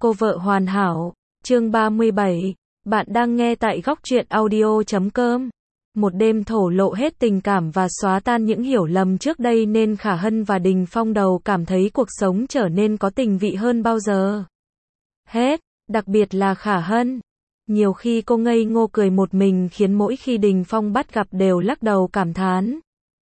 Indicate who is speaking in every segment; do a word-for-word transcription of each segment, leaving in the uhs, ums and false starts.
Speaker 1: Cô vợ hoàn hảo, chương ba mươi bảy, bạn đang nghe tại góc truyện audio chấm com. Một đêm thổ lộ hết tình cảm và xóa tan những hiểu lầm trước đây nên Khả Hân và Đình Phong đầu cảm thấy cuộc sống trở nên có tình vị hơn bao giờ hết, đặc biệt là Khả Hân. Nhiều khi cô ngây ngô cười một mình khiến mỗi khi Đình Phong bắt gặp đều lắc đầu cảm thán.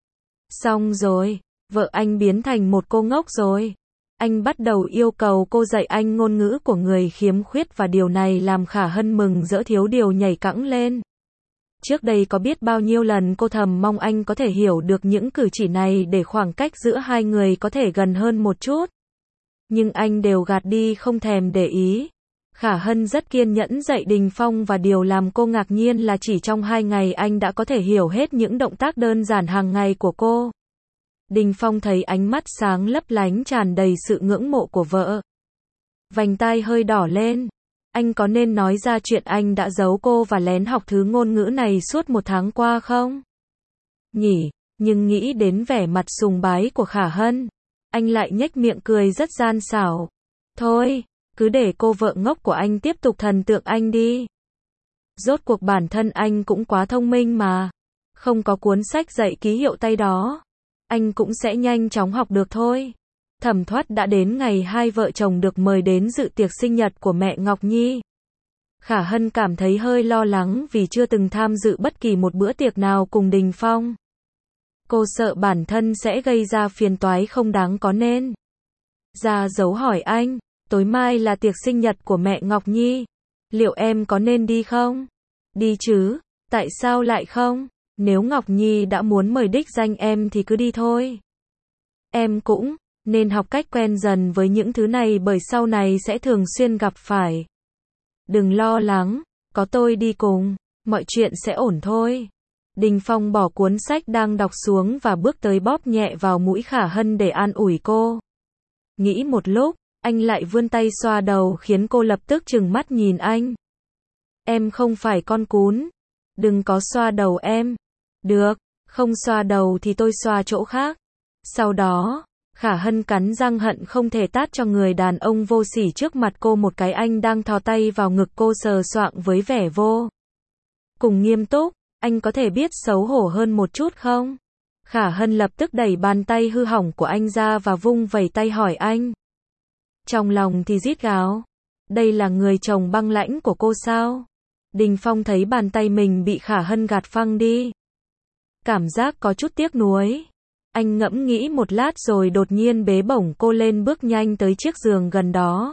Speaker 1: Xong rồi, vợ anh biến thành một cô ngốc rồi. Anh bắt đầu yêu cầu cô dạy anh ngôn ngữ của người khiếm khuyết và điều này làm Khả Hân mừng rỡ thiếu điều nhảy cẫng lên. Trước đây có biết bao nhiêu lần cô thầm mong anh có thể hiểu được những cử chỉ này để khoảng cách giữa hai người có thể gần hơn một chút. Nhưng anh đều gạt đi không thèm để ý. Khả Hân rất kiên nhẫn dạy Đình Phong và điều làm cô ngạc nhiên là chỉ trong hai ngày anh đã có thể hiểu hết những động tác đơn giản hàng ngày của cô. Đình Phong thấy ánh mắt sáng lấp lánh tràn đầy sự ngưỡng mộ của vợ. Vành tai hơi đỏ lên. Anh có nên nói ra chuyện anh đã giấu cô và lén học thứ ngôn ngữ này suốt một tháng qua không? Nhỉ, nhưng nghĩ đến vẻ mặt sùng bái của Khả Hân, anh lại nhếch miệng cười rất gian xảo. Thôi, cứ để cô vợ ngốc của anh tiếp tục thần tượng anh đi. Rốt cuộc bản thân anh cũng quá thông minh mà. Không có cuốn sách dạy ký hiệu tay đó, anh cũng sẽ nhanh chóng học được thôi. Thẩm thoát đã đến ngày hai vợ chồng được mời đến dự tiệc sinh nhật của mẹ Ngọc Nhi. Khả Hân cảm thấy hơi lo lắng vì chưa từng tham dự bất kỳ một bữa tiệc nào cùng Đình Phong. Cô sợ bản thân sẽ gây ra phiền toái không đáng có nên. Ra dấu hỏi anh, tối mai là tiệc sinh nhật của mẹ Ngọc Nhi. Liệu em có nên đi không? Đi chứ, tại sao lại không? Nếu Ngọc Nhi đã muốn mời đích danh em thì cứ đi thôi. Em cũng nên học cách quen dần với những thứ này bởi sau này sẽ thường xuyên gặp phải. Đừng lo lắng, có tôi đi cùng, mọi chuyện sẽ ổn thôi. Đình Phong bỏ cuốn sách đang đọc xuống và bước tới bóp nhẹ vào mũi Khả Hân để an ủi cô. Nghĩ một lúc, anh lại vươn tay xoa đầu khiến cô lập tức trừng mắt nhìn anh. Em không phải con cún. Đừng có xoa đầu em. Được, không xoa đầu thì tôi xoa chỗ khác. Sau đó, Khả Hân cắn răng hận không thể tát cho người đàn ông vô sỉ trước mặt cô một cái. Anh đang thò tay vào ngực cô sờ soạng với vẻ vô cùng nghiêm túc. Anh có thể biết xấu hổ hơn một chút không? Khả Hân lập tức đẩy bàn tay hư hỏng của anh ra và vung vẩy tay hỏi anh. Trong lòng thì rít gào. Đây là người chồng băng lãnh của cô sao? Đình Phong thấy bàn tay mình bị Khả Hân gạt phăng đi. Cảm giác có chút tiếc nuối. Anh ngẫm nghĩ một lát rồi đột nhiên bế bổng cô lên bước nhanh tới chiếc giường gần đó.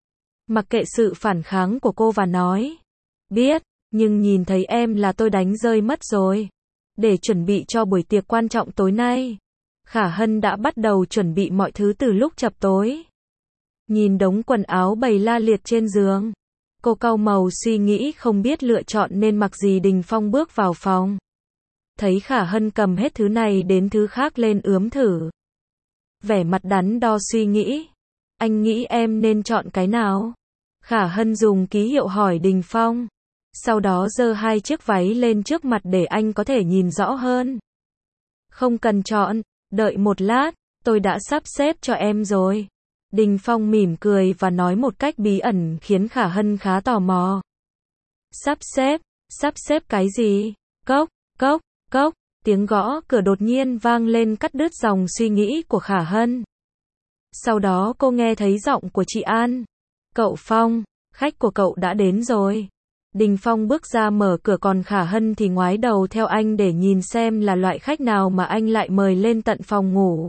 Speaker 1: Mặc kệ sự phản kháng của cô và nói. Biết, nhưng nhìn thấy em là tôi đánh rơi mất rồi. Để chuẩn bị cho buổi tiệc quan trọng tối nay. Khả Hân đã bắt đầu chuẩn bị mọi thứ từ lúc chập tối. Nhìn đống quần áo bày la liệt trên giường. Cô cau màu suy nghĩ không biết lựa chọn nên mặc gì. Đình Phong bước vào phòng. Thấy Khả Hân cầm hết thứ này đến thứ khác lên ướm thử. Vẻ mặt đắn đo suy nghĩ. Anh nghĩ em nên chọn cái nào? Khả Hân dùng ký hiệu hỏi Đình Phong. Sau đó giơ hai chiếc váy lên trước mặt để anh có thể nhìn rõ hơn. Không cần chọn, đợi một lát, tôi đã sắp xếp cho em rồi. Đình Phong mỉm cười và nói một cách bí ẩn khiến Khả Hân khá tò mò. Sắp xếp, sắp xếp cái gì? Cốc, cốc, cốc, tiếng gõ cửa đột nhiên vang lên cắt đứt dòng suy nghĩ của Khả Hân. Sau đó cô nghe thấy giọng của chị An. Cậu Phong, khách của cậu đã đến rồi. Đình Phong bước ra mở cửa còn Khả Hân thì ngoái đầu theo anh để nhìn xem là loại khách nào mà anh lại mời lên tận phòng ngủ.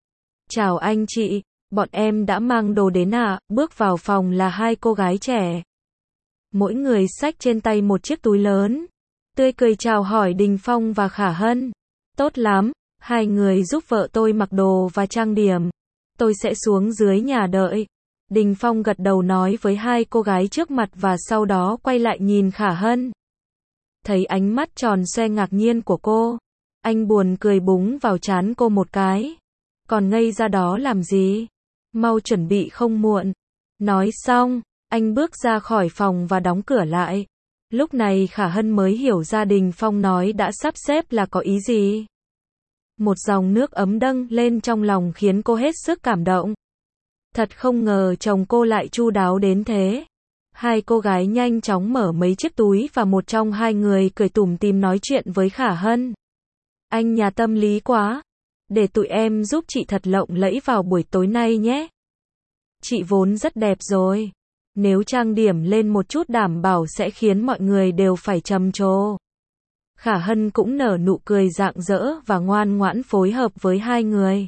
Speaker 1: Chào anh chị, bọn em đã mang đồ đến à? Bước vào phòng là hai cô gái trẻ. Mỗi người xách trên tay một chiếc túi lớn. Tươi cười chào hỏi Đình Phong và Khả Hân. Tốt lắm, hai người giúp vợ tôi mặc đồ và trang điểm. Tôi sẽ xuống dưới nhà đợi. Đình Phong gật đầu nói với hai cô gái trước mặt và sau đó quay lại nhìn Khả Hân. Thấy ánh mắt tròn xoe ngạc nhiên của cô, anh buồn cười búng vào trán cô một cái. Còn ngây ra đó làm gì? Mau chuẩn bị không muộn. Nói xong, anh bước ra khỏi phòng và đóng cửa lại. Lúc này Khả Hân mới hiểu ra Đình Phong nói đã sắp xếp là có ý gì. Một dòng nước ấm dâng lên trong lòng khiến cô hết sức cảm động. Thật không ngờ chồng cô lại chu đáo đến thế. Hai cô gái nhanh chóng mở mấy chiếc túi và một trong hai người cười tủm tỉm nói chuyện với Khả Hân. Anh nhà tâm lý quá. Để tụi em giúp chị thật lộng lẫy vào buổi tối nay nhé. Chị vốn rất đẹp rồi. Nếu trang điểm lên một chút đảm bảo sẽ khiến mọi người đều phải trầm trồ. Khả Hân cũng nở nụ cười rạng rỡ và ngoan ngoãn phối hợp với hai người.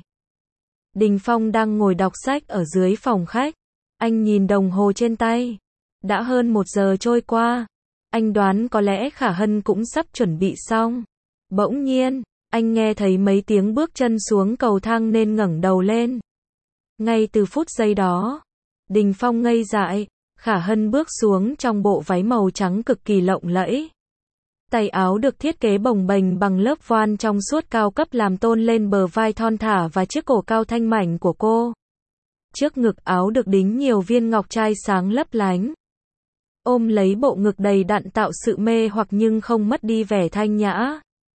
Speaker 1: Đình Phong đang ngồi đọc sách ở dưới phòng khách. Anh nhìn đồng hồ trên tay. Đã hơn một giờ trôi qua. Anh đoán có lẽ Khả Hân cũng sắp chuẩn bị xong. Bỗng nhiên, anh nghe thấy mấy tiếng bước chân xuống cầu thang nên ngẩng đầu lên. Ngay từ phút giây đó, Đình Phong ngây dại. Khả Hân bước xuống trong bộ váy màu trắng cực kỳ lộng lẫy. Tay áo được thiết kế bồng bềnh bằng lớp voan trong suốt cao cấp làm tôn lên bờ vai thon thả và chiếc cổ cao thanh mảnh của cô. Trước ngực áo được đính nhiều viên ngọc trai sáng lấp lánh. Ôm lấy bộ ngực đầy đặn tạo sự mê hoặc nhưng không mất đi vẻ thanh nhã.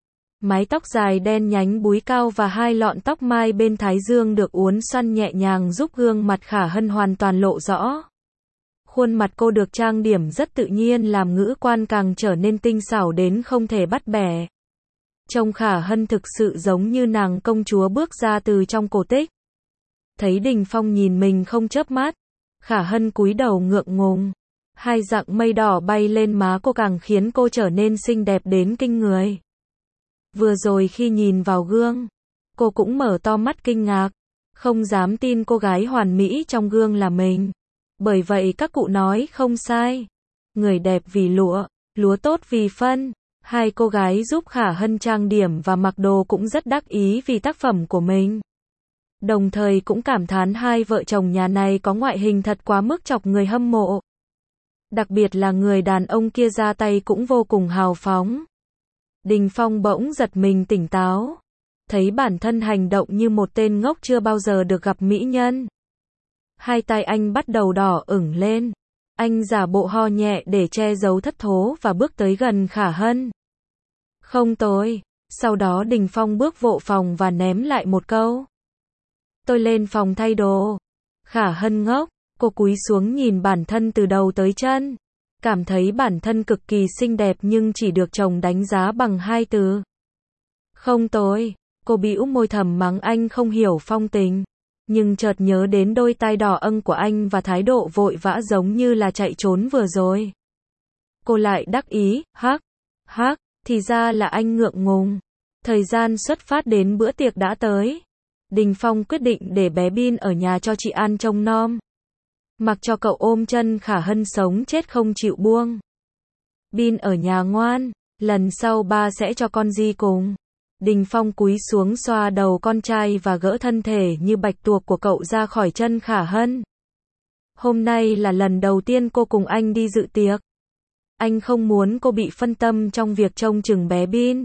Speaker 1: Mái tóc dài đen nhánh búi cao và hai lọn tóc mai bên thái dương được uốn xoăn nhẹ nhàng giúp gương mặt Khả Hân hoàn toàn lộ rõ. Khuôn mặt cô được trang điểm rất tự nhiên làm ngũ quan càng trở nên tinh xảo đến không thể bắt bẻ. Trông Khả Hân thực sự giống như nàng công chúa bước ra từ trong cổ tích. Thấy Đình Phong nhìn mình không chớp mắt, Khả Hân cúi đầu ngượng ngùng. Hai dặng mây đỏ bay lên má cô càng khiến cô trở nên xinh đẹp đến kinh người. Vừa rồi khi nhìn vào gương, cô cũng mở to mắt kinh ngạc, không dám tin cô gái hoàn mỹ trong gương là mình. Bởi vậy các cụ nói không sai. Người đẹp vì lụa, lúa tốt vì phân. Hai cô gái giúp Khả Hân trang điểm và mặc đồ cũng rất đắc ý vì tác phẩm của mình. Đồng thời cũng cảm thán hai vợ chồng nhà này có ngoại hình thật quá mức chọc người hâm mộ. Đặc biệt là người đàn ông kia ra tay cũng vô cùng hào phóng. Đình Phong bỗng giật mình tỉnh táo. Thấy bản thân hành động như một tên ngốc chưa bao giờ được gặp mỹ nhân. Hai tay anh bắt đầu đỏ ửng lên. Anh giả bộ ho nhẹ để che giấu thất thố và bước tới gần Khả Hân. Không tôi. Sau đó Đình Phong bước vô phòng và ném lại một câu. Tôi lên phòng thay đồ. Khả Hân ngốc. Cô cúi xuống nhìn bản thân từ đầu tới chân. Cảm thấy bản thân cực kỳ xinh đẹp nhưng chỉ được chồng đánh giá bằng hai từ. Không tôi. Cô bĩu môi thầm mắng anh không hiểu phong tình. Nhưng chợt nhớ đến đôi tai đỏ âng của anh và thái độ vội vã giống như là chạy trốn vừa rồi. Cô lại đắc ý, hắc, hắc, thì ra là anh ngượng ngùng. Thời gian xuất phát đến bữa tiệc đã tới. Đình Phong quyết định để bé Bin ở nhà cho chị An trông nom. Mặc cho cậu ôm chân Khả Hân sống chết không chịu buông. Bin ở nhà ngoan, lần sau ba sẽ cho con đi cùng. Đình Phong cúi xuống xoa đầu con trai và gỡ thân thể như bạch tuộc của cậu ra khỏi chân Khả Hân. Hôm nay là lần đầu tiên cô cùng anh đi dự tiệc. Anh không muốn cô bị phân tâm trong việc trông chừng bé Bin.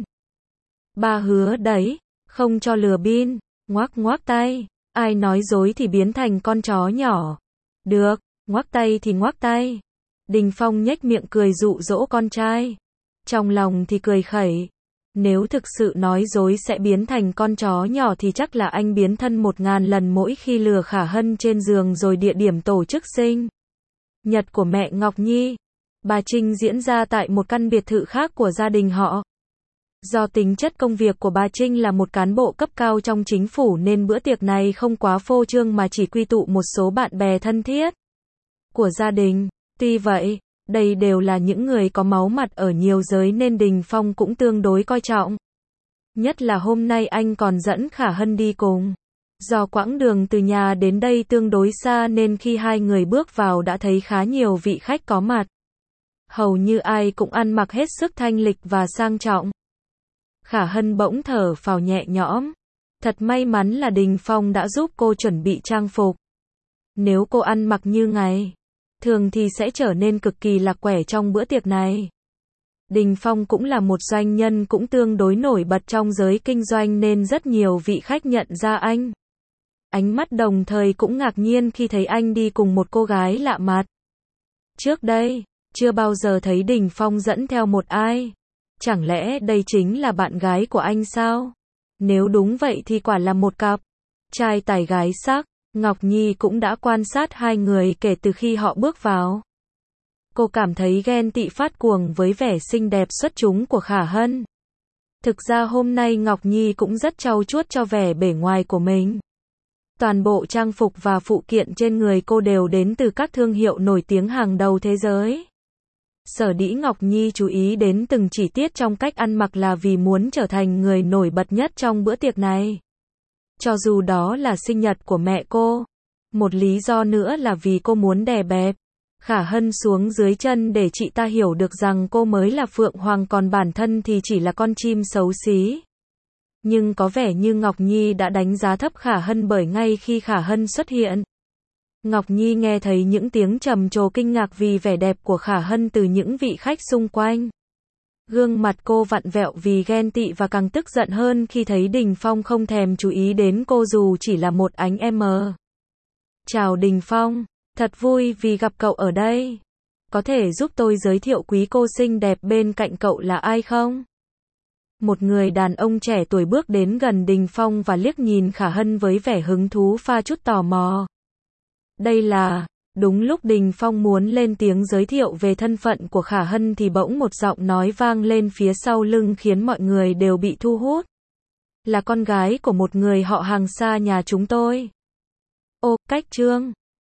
Speaker 1: Ba hứa đấy, không cho lừa Bin. Ngoác ngoác tay. Ai nói dối thì biến thành con chó nhỏ. Được, ngoác tay thì ngoác tay. Đình Phong nhếch miệng cười dụ dỗ con trai. Trong lòng thì cười khẩy. Nếu thực sự nói dối sẽ biến thành con chó nhỏ thì chắc là anh biến thân một ngàn lần mỗi khi lừa Khả Hân trên giường rồi địa điểm tổ chức sinh nhật của mẹ Ngọc Nhi. Bà Trinh diễn ra tại một căn biệt thự khác của gia đình họ. Do tính chất công việc của bà Trinh là một cán bộ cấp cao trong chính phủ nên bữa tiệc này không quá phô trương mà chỉ quy tụ một số bạn bè thân thiết của gia đình. Tuy vậy, đây đều là những người có máu mặt ở nhiều giới nên Đình Phong cũng tương đối coi trọng. Nhất là hôm nay anh còn dẫn Khả Hân đi cùng. Do quãng đường từ nhà đến đây tương đối xa nên khi hai người bước vào đã thấy khá nhiều vị khách có mặt. Hầu như ai cũng ăn mặc hết sức thanh lịch và sang trọng. Khả Hân bỗng thở phào nhẹ nhõm. Thật may mắn là Đình Phong đã giúp cô chuẩn bị trang phục. Nếu cô ăn mặc như ngày thường thì sẽ trở nên cực kỳ lạc quẻ trong bữa tiệc này. Đình Phong cũng là một doanh nhân cũng tương đối nổi bật trong giới kinh doanh nên rất nhiều vị khách nhận ra anh. Ánh mắt đồng thời cũng ngạc nhiên khi thấy anh đi cùng một cô gái lạ mặt. Trước đây, chưa bao giờ thấy Đình Phong dẫn theo một ai. Chẳng lẽ đây chính là bạn gái của anh sao? Nếu đúng vậy thì quả là một cặp trai tài gái sắc. Ngọc Nhi cũng đã quan sát hai người kể từ khi họ bước vào. Cô cảm thấy ghen tị phát cuồng với vẻ xinh đẹp xuất chúng của Khả Hân. Thực ra hôm nay Ngọc Nhi cũng rất trau chuốt cho vẻ bề ngoài của mình. Toàn bộ trang phục và phụ kiện trên người cô đều đến từ các thương hiệu nổi tiếng hàng đầu thế giới. Sở dĩ Ngọc Nhi chú ý đến từng chi tiết trong cách ăn mặc là vì muốn trở thành người nổi bật nhất trong bữa tiệc này. Cho dù đó là sinh nhật của mẹ cô. Một lý do nữa là vì cô muốn đè bẹp Khả Hân xuống dưới chân để chị ta hiểu được rằng cô mới là Phượng Hoàng còn bản thân thì chỉ là con chim xấu xí. Nhưng có vẻ như Ngọc Nhi đã đánh giá thấp Khả Hân bởi ngay khi Khả Hân xuất hiện, Ngọc Nhi nghe thấy những tiếng trầm trồ kinh ngạc vì vẻ đẹp của Khả Hân từ những vị khách xung quanh. Gương mặt cô vặn vẹo vì ghen tị và càng tức giận hơn khi thấy Đình Phong không thèm chú ý đến cô dù chỉ là một ánh em. Chào Đình Phong, thật vui vì gặp cậu ở đây. Có thể giúp tôi giới thiệu quý cô xinh đẹp bên cạnh cậu là ai không? Một người đàn ông trẻ tuổi bước đến gần Đình Phong và liếc nhìn Khả Hân với vẻ hứng thú pha chút tò mò. Đây là... Đúng lúc Đình Phong muốn lên tiếng giới thiệu về thân phận của Khả Hân thì bỗng một giọng nói vang lên phía sau lưng khiến mọi người đều bị thu hút. Là con gái của một người họ hàng xa nhà chúng tôi. Ô, Cách Trương.